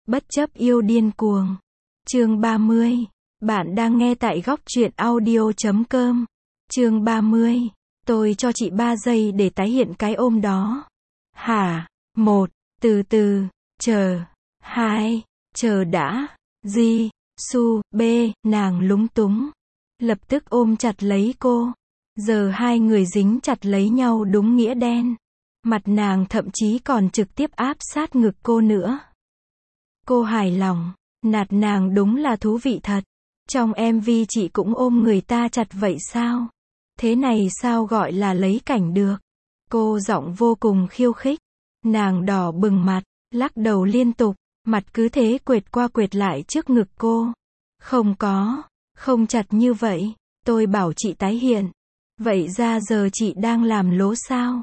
Bất chấp yêu điên cuồng. Chương 30. Bạn đang nghe tại góc truyện audio.com. Chương 30. Tôi cho chị 3 giây để tái hiện cái ôm đó. Hả? 1. Từ từ. Chờ. 2. Chờ đã. Di. Su. B. Nàng lúng túng. Lập tức ôm chặt lấy cô. Giờ hai người dính chặt lấy nhau đúng nghĩa đen. Mặt nàng thậm chí còn trực tiếp áp sát ngực cô nữa. Cô hài lòng. Nạt nàng đúng là thú vị thật. Trong MV chị cũng ôm người ta chặt vậy sao? Thế này sao gọi là lấy cảnh được? Cô giọng vô cùng khiêu khích. Nàng đỏ bừng mặt, lắc đầu liên tục, mặt cứ thế quệt qua quệt lại trước ngực cô. Không có, không chặt như vậy, tôi bảo chị tái hiện. Vậy ra giờ chị đang làm lố sao?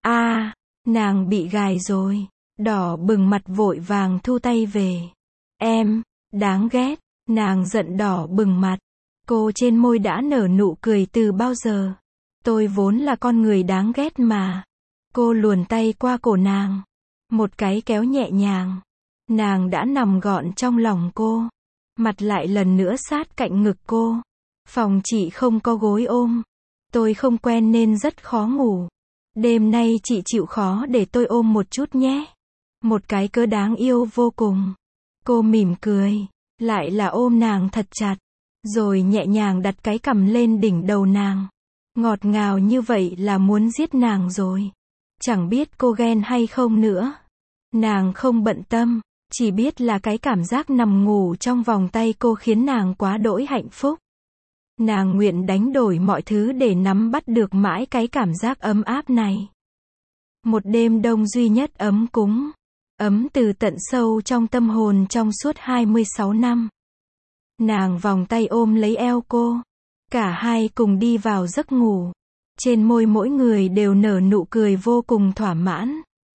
Nàng bị gài rồi. Đỏ bừng mặt vội vàng thu tay về. Em, đáng ghét. Nàng giận đỏ bừng mặt. Cô trên môi đã nở nụ cười từ bao giờ. Tôi vốn là con người đáng ghét mà. Cô luồn tay qua cổ nàng. Một cái kéo nhẹ nhàng. Nàng đã nằm gọn trong lòng cô. Mặt lại lần nữa sát cạnh ngực cô. Phòng chị không có gối ôm. Tôi không quen nên rất khó ngủ. Đêm nay chị chịu khó để tôi ôm một chút nhé. Một cái cớ đáng yêu vô cùng. Cô mỉm cười. Lại là ôm nàng thật chặt. Rồi nhẹ nhàng đặt cái cằm lên đỉnh đầu nàng. Ngọt ngào như vậy là muốn giết nàng rồi. Chẳng biết cô ghen hay không nữa. Nàng không bận tâm. Chỉ biết là cái cảm giác nằm ngủ trong vòng tay cô khiến nàng quá đỗi hạnh phúc. Nàng nguyện đánh đổi mọi thứ để nắm bắt được mãi cái cảm giác ấm áp này. Một đêm đông duy nhất ấm cúng. Ấm từ tận sâu trong tâm hồn trong suốt 26 năm. Nàng vòng tay ôm lấy eo cô. Cả hai cùng đi vào giấc ngủ. Trên môi mỗi người đều nở nụ cười vô cùng thỏa mãn.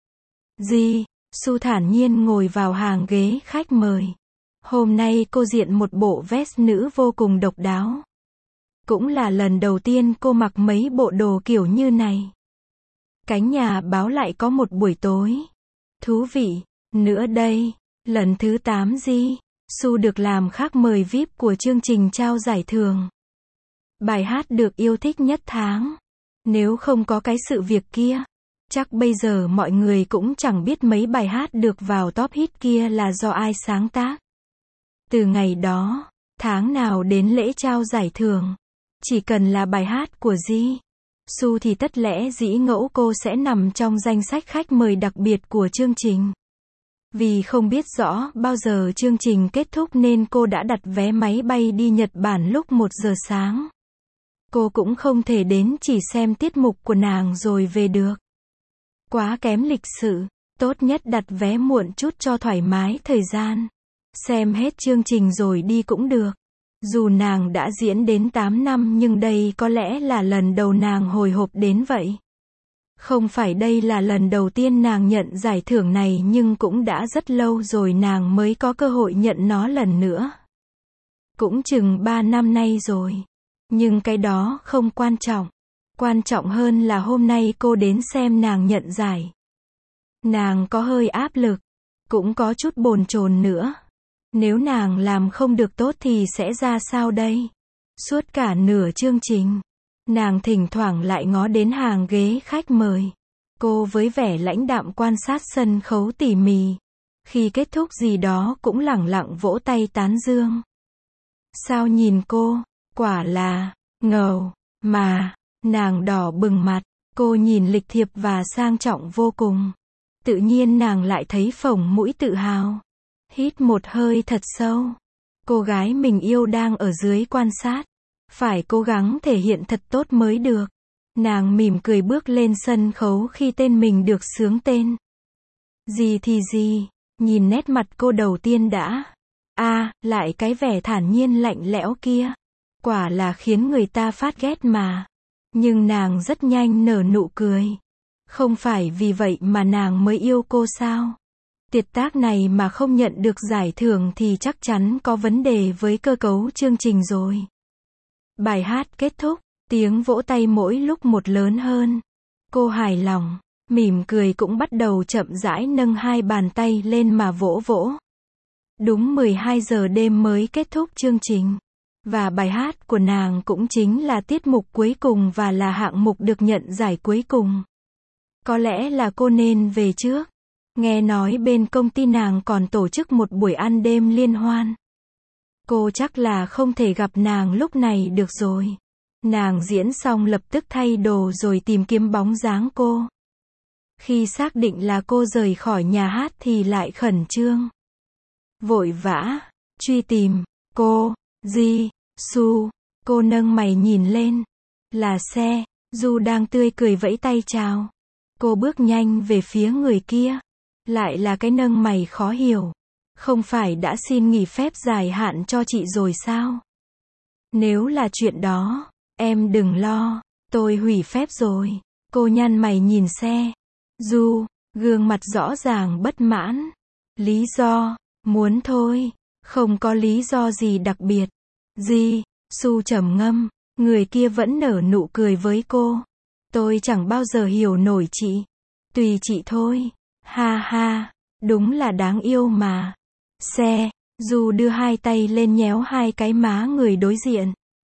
Di, Su thản nhiên ngồi vào hàng ghế khách mời. Hôm nay cô diện một bộ vest nữ vô cùng độc đáo. Cũng là lần đầu tiên cô mặc mấy bộ đồ kiểu như này. Cánh nhà báo lại có một buổi tối. Thú vị. Nữa đây. Lần thứ 8 Di. Su được làm khách mời VIP của chương trình trao giải thưởng. Bài hát được yêu thích nhất tháng. Nếu không có cái sự việc kia, chắc bây giờ mọi người cũng chẳng biết mấy bài hát được vào top hit kia là do ai sáng tác. Từ ngày đó, tháng nào đến lễ trao giải thưởng, chỉ cần là bài hát của Di, Su thì tất lẽ dĩ ngẫu cô sẽ nằm trong danh sách khách mời đặc biệt của chương trình. Vì không biết rõ bao giờ chương trình kết thúc nên cô đã đặt vé máy bay đi Nhật Bản lúc 1 giờ sáng. Cô cũng không thể đến chỉ xem tiết mục của nàng rồi về được. Quá kém lịch sự, tốt nhất đặt vé muộn chút cho thoải mái thời gian. Xem hết chương trình rồi đi cũng được. Dù nàng đã diễn đến 8 năm nhưng đây có lẽ là lần đầu nàng hồi hộp đến vậy. Không phải đây là lần đầu tiên nàng nhận giải thưởng này nhưng cũng đã rất lâu rồi nàng mới có cơ hội nhận nó lần nữa. Cũng chừng 3 năm nay rồi. Nhưng cái đó không quan trọng. Quan trọng hơn là hôm nay cô đến xem nàng nhận giải. Nàng có hơi áp lực. Cũng có chút bồn chồn nữa. Nếu nàng làm không được tốt thì sẽ ra sao đây? Suốt cả nửa chương trình, nàng thỉnh thoảng lại ngó đến hàng ghế khách mời. Cô với vẻ lãnh đạm quan sát sân khấu tỉ mỉ. Khi kết thúc gì đó cũng lẳng lặng vỗ tay tán dương. Sao nhìn cô, quả là ngầu mà. Nàng đỏ bừng mặt, cô nhìn lịch thiệp và sang trọng vô cùng. Tự nhiên nàng lại thấy phồng mũi tự hào. Hít một hơi thật sâu. Cô gái mình yêu đang ở dưới quan sát. Phải cố gắng thể hiện thật tốt mới được. Nàng mỉm cười bước lên sân khấu khi tên mình được xướng tên. Gì thì gì, nhìn nét mặt cô đầu tiên đã. Lại cái vẻ thản nhiên lạnh lẽo kia. Quả là khiến người ta phát ghét mà. Nhưng nàng rất nhanh nở nụ cười. Không phải vì vậy mà nàng mới yêu cô sao? Tiệt tác này mà không nhận được giải thưởng thì chắc chắn có vấn đề với cơ cấu chương trình rồi. Bài hát kết thúc, tiếng vỗ tay mỗi lúc một lớn hơn. Cô hài lòng, mỉm cười cũng bắt đầu chậm rãi nâng hai bàn tay lên mà vỗ vỗ. Đúng 12 giờ đêm mới kết thúc chương trình. Và bài hát của nàng cũng chính là tiết mục cuối cùng và là hạng mục được nhận giải cuối cùng. Có lẽ là cô nên về trước. Nghe nói bên công ty nàng còn tổ chức một buổi ăn đêm liên hoan. Cô chắc là không thể gặp nàng lúc này được rồi. Nàng diễn xong lập tức thay đồ rồi tìm kiếm bóng dáng cô. Khi xác định là cô rời khỏi nhà hát thì lại khẩn trương. Vội vã, truy tìm, cô, Jisoo, cô nâng mày nhìn lên. Là xe, Du đang tươi cười vẫy tay chào. Cô bước nhanh về phía người kia. Lại là cái nâng mày khó hiểu. Không phải đã xin nghỉ phép dài hạn cho chị rồi sao? Nếu là chuyện đó, em đừng lo, tôi hủy phép rồi. Cô nhăn mày nhìn xe. Du, gương mặt rõ ràng bất mãn. Lý do, muốn thôi, không có lý do gì đặc biệt. Jisoo trầm ngâm, người kia vẫn nở nụ cười với cô. Tôi chẳng bao giờ hiểu nổi chị. Tùy chị thôi. Ha ha, đúng là đáng yêu mà. Xe, Du đưa hai tay lên nhéo hai cái má người đối diện.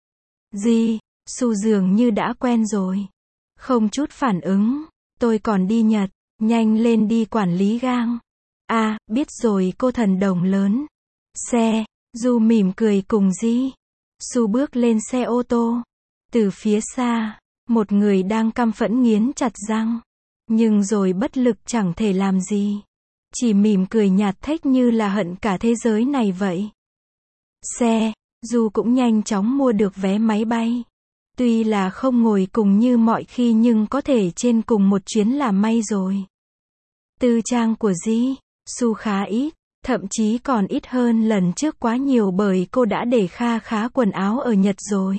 Jisoo dường như đã quen rồi. Không chút phản ứng. Tôi còn đi Nhật, nhanh lên đi quản lý gang. À, biết rồi cô thần đồng lớn. Xe, Du mỉm cười cùng Jisoo bước lên xe ô tô. Từ phía xa, một người đang căm phẫn nghiến chặt răng. Nhưng rồi bất lực chẳng thể làm gì. Chỉ mỉm cười nhạt thách như là hận cả thế giới này vậy. Xe, Du cũng nhanh chóng mua được vé máy bay. Tuy là không ngồi cùng như mọi khi nhưng có thể trên cùng một chuyến là may rồi. Tư trang của Jisoo khá ít, thậm chí còn ít hơn lần trước quá nhiều bởi cô đã để kha khá quần áo ở Nhật rồi.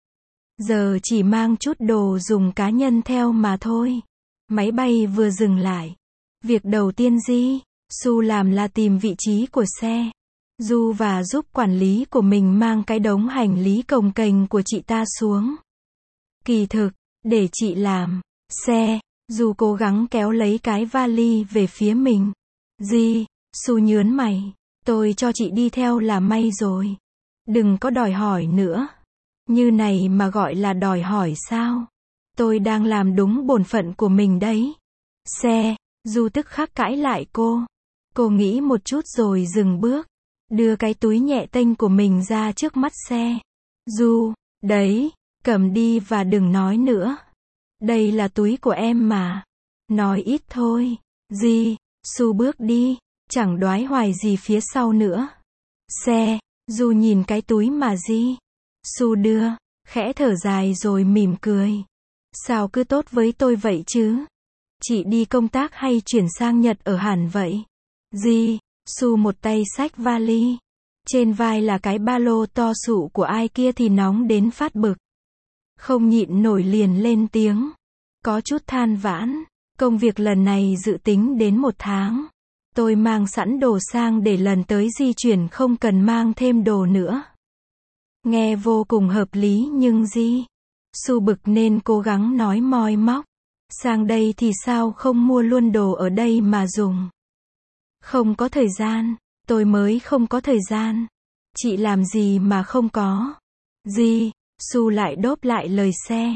Giờ chỉ mang chút đồ dùng cá nhân theo mà thôi. Máy bay vừa dừng lại. Việc đầu tiên Jisoo làm là tìm vị trí của xe. Du và giúp quản lý của mình mang cái đống hành lý cồng kềnh của chị ta xuống. Kỳ thực, để chị làm. Xe, Du cố gắng kéo lấy cái vali về phía mình. Jisoo nhớn mày. Tôi cho chị đi theo là may rồi. Đừng có đòi hỏi nữa. Như này mà gọi là đòi hỏi sao? Tôi đang làm đúng bổn phận của mình đấy. Xe, Du tức khắc cãi lại cô. Cô nghĩ một chút rồi dừng bước. Đưa cái túi nhẹ tênh của mình ra trước mắt xe. Du, đấy, cầm đi và đừng nói nữa. Đây là túi của em mà. Nói ít thôi. Jisoo bước đi, chẳng đoái hoài gì phía sau nữa. Xe, Du nhìn cái túi mà Jisoo đưa, khẽ thở dài rồi mỉm cười. Sao cứ tốt với tôi vậy chứ? Chị đi công tác hay chuyển sang Nhật ở Hàn vậy? Jisoo một tay xách vali. Trên vai là cái ba lô to sụ của ai kia thì nóng đến phát bực. Không nhịn nổi liền lên tiếng. Có chút than vãn. Công việc lần này dự tính đến 1 tháng. Tôi mang sẵn đồ sang để lần tới di chuyển không cần mang thêm đồ nữa. Nghe vô cùng hợp lý nhưng Jisoo bực nên cố gắng nói moi móc. Sang đây thì sao không mua luôn đồ ở đây mà dùng? Không có thời gian. Tôi mới không có thời gian. Chị làm gì mà không có? Jisoo lại đốp lại lời xe.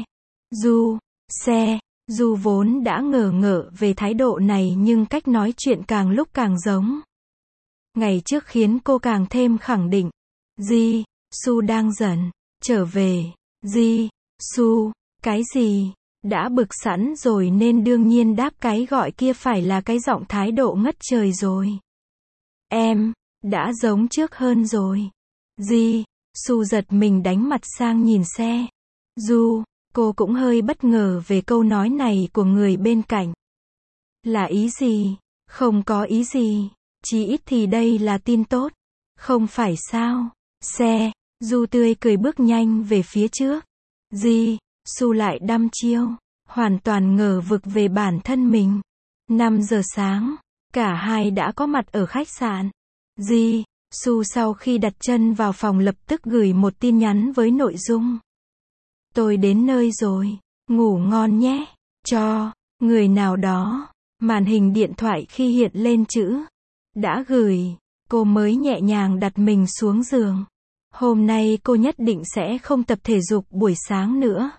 Du vốn đã ngờ ngợ về thái độ này nhưng cách nói chuyện càng lúc càng giống. Ngày trước khiến cô càng thêm khẳng định. Jisoo đang giận. Trở về. Jisoo, cái gì? Đã bực sẵn rồi nên đương nhiên đáp cái gọi kia phải là cái giọng thái độ ngất trời rồi. Em, đã giống trước hơn rồi. Jisoo giật mình đánh mặt sang nhìn xe. Cô cũng hơi bất ngờ về câu nói này của người bên cạnh. Là ý gì? Không có ý gì. Chí ít thì đây là tin tốt. Không phải sao? Xe, Du tươi cười bước nhanh về phía trước. Jisoo lại đăm chiêu. Hoàn toàn ngờ vực về bản thân mình. 5 giờ sáng, cả hai đã có mặt ở khách sạn. Jisoo sau khi đặt chân vào phòng lập tức gửi một tin nhắn với nội dung. Tôi đến nơi rồi, ngủ ngon nhé. Cho người nào đó. Màn hình điện thoại khi hiện lên chữ đã gửi. cô mới nhẹ nhàng đặt mình xuống giường. Hôm nay cô nhất định sẽ không tập thể dục buổi sáng nữa.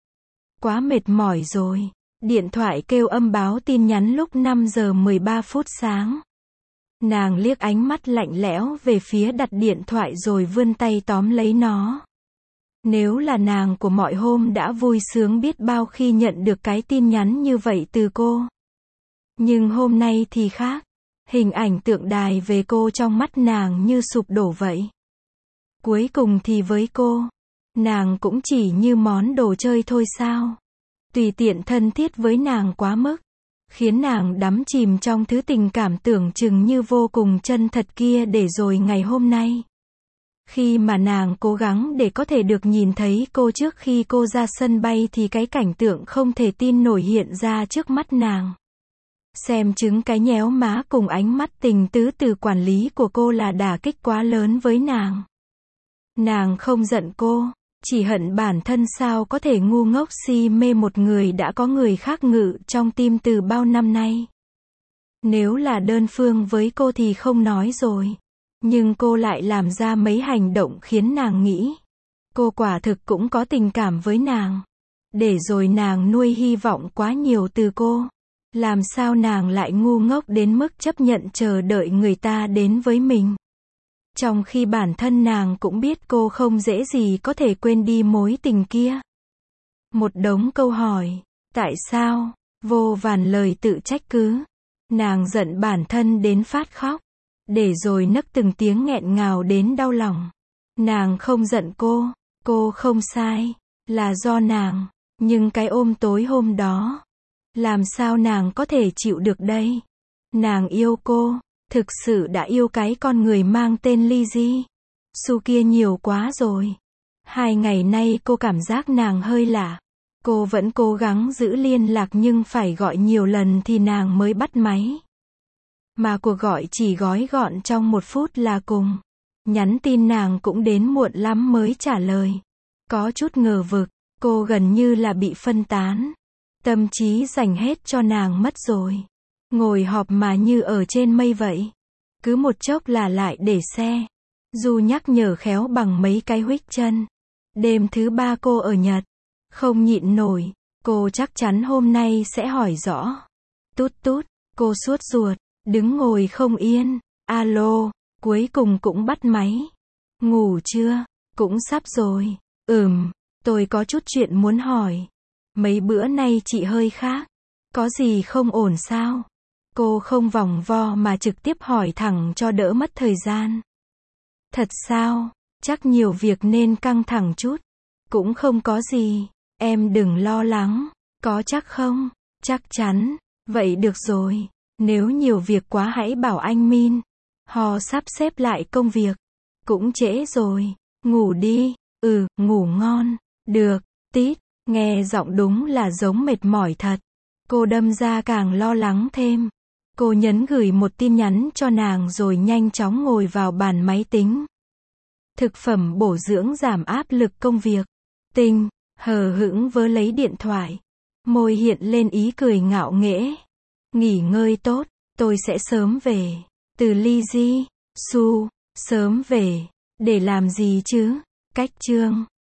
Quá mệt mỏi rồi. Điện thoại kêu âm báo tin nhắn lúc 5 giờ 13 phút sáng. Nàng liếc ánh mắt lạnh lẽo về phía đặt điện thoại rồi vươn tay tóm lấy nó. Nếu là nàng của mọi hôm đã vui sướng biết bao khi nhận được cái tin nhắn như vậy từ cô. Nhưng hôm nay thì khác. Hình ảnh tượng đài về cô trong mắt nàng như sụp đổ vậy. Cuối cùng thì với cô, nàng cũng chỉ như món đồ chơi thôi sao? Tùy tiện thân thiết với nàng quá mức, khiến nàng đắm chìm trong thứ tình cảm tưởng chừng như vô cùng chân thật kia để rồi ngày hôm nay. Khi mà nàng cố gắng để có thể được nhìn thấy cô trước khi cô ra sân bay thì cái cảnh tượng không thể tin nổi hiện ra trước mắt nàng. Xem chứng cái nhéo má cùng ánh mắt tình tứ từ quản lý của cô là đả kích quá lớn với nàng. Nàng không giận cô, chỉ hận bản thân sao có thể ngu ngốc si mê một người đã có người khác ngự trong tim từ bao năm nay. Nếu là đơn phương với cô thì không nói rồi. Nhưng cô lại làm ra mấy hành động khiến nàng nghĩ. Cô quả thực cũng có tình cảm với nàng. Để rồi nàng nuôi hy vọng quá nhiều từ cô. Làm sao nàng lại ngu ngốc đến mức chấp nhận chờ đợi người ta đến với mình. Trong khi bản thân nàng cũng biết cô không dễ gì có thể quên đi mối tình kia. Một đống câu hỏi. Tại sao? Vô vàn lời tự trách cứ. Nàng giận bản thân đến phát khóc. Để rồi nấc từng tiếng nghẹn ngào đến đau lòng. Nàng không giận cô không sai. Là do nàng. Nhưng cái ôm tối hôm đó. Làm sao nàng có thể chịu được đây? Nàng yêu cô. Thực sự đã yêu cái con người mang tên Ly Di. Su kia nhiều quá rồi. 2 ngày nay cô cảm giác nàng hơi lạ. Cô vẫn cố gắng giữ liên lạc nhưng phải gọi nhiều lần thì nàng mới bắt máy. Mà cuộc gọi chỉ gói gọn trong 1 phút là cùng. Nhắn tin nàng cũng đến muộn lắm mới trả lời. Có chút ngờ vực, cô gần như là bị phân tán. Tâm trí dành hết cho nàng mất rồi. Ngồi họp mà như ở trên mây vậy. Cứ một chốc là lại để xe. Du nhắc nhở khéo bằng mấy cái huých chân. Đêm thứ 3 cô ở Nhật. Không nhịn nổi. Cô chắc chắn hôm nay sẽ hỏi rõ. Tút tút. Cô sốt ruột. Đứng ngồi không yên. Alo. Cuối cùng cũng bắt máy. Ngủ chưa? Cũng sắp rồi. Tôi có chút chuyện muốn hỏi. Mấy bữa nay chị hơi khác. Có gì không ổn sao? Cô không vòng vo mà trực tiếp hỏi thẳng cho đỡ mất thời gian. Thật sao? Chắc nhiều việc nên căng thẳng chút. Cũng không có gì. Em đừng lo lắng. Có chắc không? Chắc chắn. Vậy được rồi. Nếu nhiều việc quá hãy bảo anh Min. Họ sắp xếp lại công việc. Cũng trễ rồi. Ngủ đi. Ngủ ngon. Được. Tít. Nghe giọng đúng là giống mệt mỏi thật. Cô đâm ra càng lo lắng thêm. Cô nhấn gửi một tin nhắn cho nàng rồi nhanh chóng ngồi vào bàn máy tính. Thực phẩm bổ dưỡng giảm áp lực công việc. Tinh, hờ hững vớ lấy điện thoại. Môi hiện lên ý cười ngạo nghễ. Nghỉ ngơi tốt, tôi sẽ sớm về. Từ Ly Di, Su, sớm về. Để làm gì chứ? Cách chương.